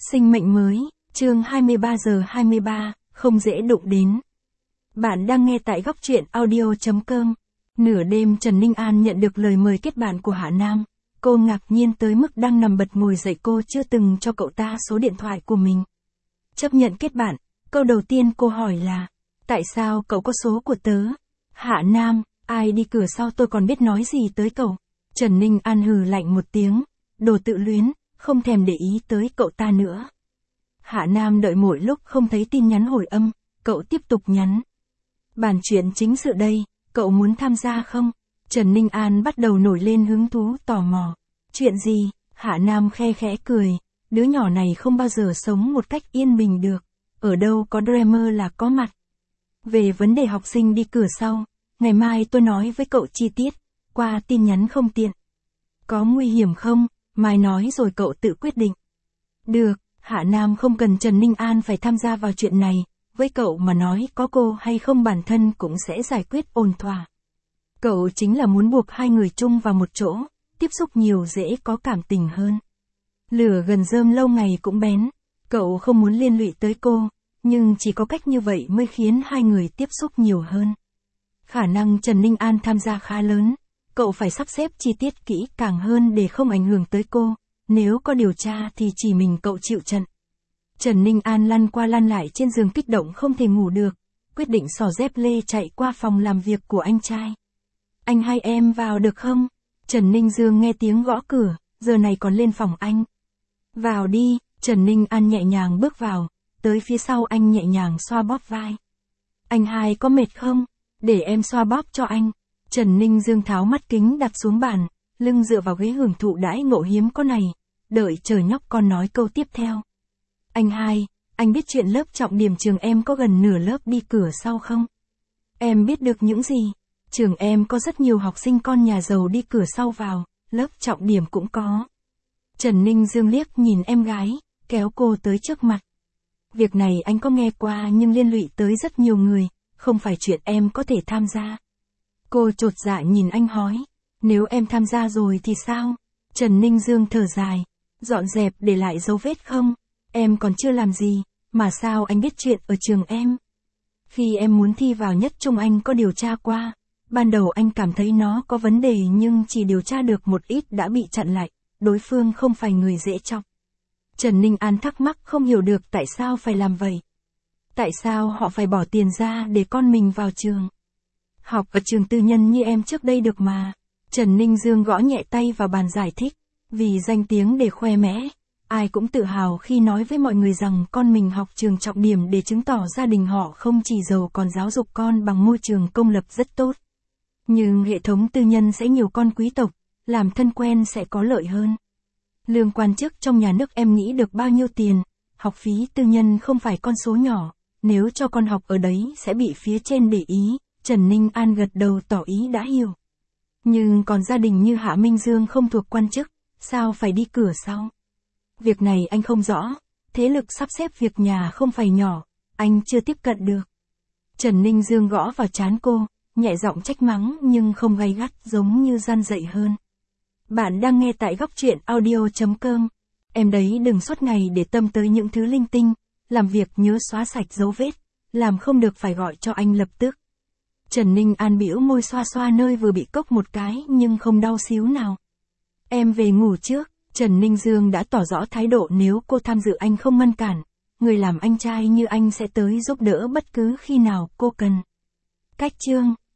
Sinh mệnh mới, chương 23 giờ 23, không dễ đụng đến. Bạn đang nghe tại góc truyện audio.com. Nửa đêm Trần Ninh An nhận được lời mời kết bạn của Hạ Nam. Cô ngạc nhiên tới mức đang nằm bật ngồi dậy, cô chưa từng cho cậu ta số điện thoại của mình. Chấp nhận kết bạn, câu đầu tiên cô hỏi là, tại sao cậu có số của tớ? Hạ Nam, ai đi cửa sau tôi còn biết nói gì tới cậu. Trần Ninh An hừ lạnh một tiếng, đồ tự luyến, không thèm để ý tới cậu ta nữa. Hạ Nam đợi mỗi lúc không thấy tin nhắn hồi âm, cậu tiếp tục nhắn. Bàn chuyện chính sự đây, cậu muốn tham gia không? Trần Ninh An bắt đầu nổi lên hứng thú tò mò. Chuyện gì? Hạ Nam khe khẽ cười, đứa nhỏ này không bao giờ sống một cách yên bình được, ở đâu có Dreamer là có mặt. Về vấn đề học sinh đi cửa sau, ngày mai tôi nói với cậu chi tiết, qua tin nhắn không tiện. Có nguy hiểm không? Mai nói rồi cậu tự quyết định. Được, Hạ Nam không cần Trần Ninh An phải tham gia vào chuyện này, với cậu mà nói có cô hay không bản thân cũng sẽ giải quyết ổn thỏa. Cậu chính là muốn buộc hai người chung vào một chỗ, tiếp xúc nhiều dễ có cảm tình hơn. Lửa gần rơm lâu ngày cũng bén, cậu không muốn liên lụy tới cô, nhưng chỉ có cách như vậy mới khiến hai người tiếp xúc nhiều hơn. Khả năng Trần Ninh An tham gia khá lớn, cậu phải sắp xếp chi tiết kỹ càng hơn để không ảnh hưởng tới cô, nếu có điều tra thì chỉ mình cậu chịu trận. Trần Ninh An lăn qua lăn lại trên giường kích động không thể ngủ được, quyết định xỏ dép lê chạy qua phòng làm việc của anh trai. Anh hai em vào được không? Trần Ninh Dương nghe tiếng gõ cửa, giờ này còn lên phòng anh. Vào đi, Trần Ninh An nhẹ nhàng bước vào, tới phía sau anh nhẹ nhàng xoa bóp vai. Anh hai có mệt không? Để em xoa bóp cho anh. Trần Ninh Dương tháo mắt kính đặt xuống bàn, lưng dựa vào ghế hưởng thụ đãi ngộ hiếm có này, đợi chờ nhóc con nói câu tiếp theo. Anh hai, anh biết chuyện lớp trọng điểm trường em có gần nửa lớp đi cửa sau không? Em biết được những gì? Trường em có rất nhiều học sinh con nhà giàu đi cửa sau vào, lớp trọng điểm cũng có. Trần Ninh Dương liếc nhìn em gái, kéo cô tới trước mặt. Việc này anh có nghe qua nhưng liên lụy tới rất nhiều người, không phải chuyện em có thể tham gia. Cô chột dạ nhìn anh hỏi, nếu em tham gia rồi thì sao? Trần Ninh Dương thở dài, dọn dẹp để lại dấu vết không? Em còn chưa làm gì, mà sao anh biết chuyện ở trường em? Khi em muốn thi vào nhất trung anh có điều tra qua, ban đầu anh cảm thấy nó có vấn đề nhưng chỉ điều tra được một ít đã bị chặn lại, đối phương không phải người dễ chọc. Trần Ninh An thắc mắc không hiểu được tại sao phải làm vậy. Tại sao họ phải bỏ tiền ra để con mình vào trường? Học ở trường tư nhân như em trước đây được mà. Trần Ninh Dương gõ nhẹ tay vào bàn giải thích, vì danh tiếng để khoe mẽ. Ai cũng tự hào khi nói với mọi người rằng con mình học trường trọng điểm để chứng tỏ gia đình họ không chỉ giàu còn giáo dục con bằng môi trường công lập rất tốt. Nhưng hệ thống tư nhân sẽ nhiều con quý tộc, làm thân quen sẽ có lợi hơn. Lương quan chức trong nhà nước em nghĩ được bao nhiêu tiền, học phí tư nhân không phải con số nhỏ, nếu cho con học ở đấy sẽ bị phía trên để ý. Trần Ninh An gật đầu tỏ ý đã hiểu. Nhưng còn gia đình như Hạ Minh Dương không thuộc quan chức, sao phải đi cửa sau? Việc này anh không rõ, thế lực sắp xếp việc nhà không phải nhỏ, anh chưa tiếp cận được. Trần Ninh Dương gõ vào trán cô, nhẹ giọng trách mắng nhưng không gay gắt giống như gian dạy hơn. Bạn đang nghe tại góc truyện audio.com. Em đấy đừng suốt ngày để tâm tới những thứ linh tinh, làm việc nhớ xóa sạch dấu vết, làm không được phải gọi cho anh lập tức. Trần Ninh An bĩu môi xoa xoa nơi vừa bị cốc một cái nhưng không đau xíu nào. Em về ngủ trước. Trần Ninh Dương đã tỏ rõ thái độ nếu cô tham dự anh không ngăn cản, người làm anh trai như anh sẽ tới giúp đỡ bất cứ khi nào cô cần. Cách chương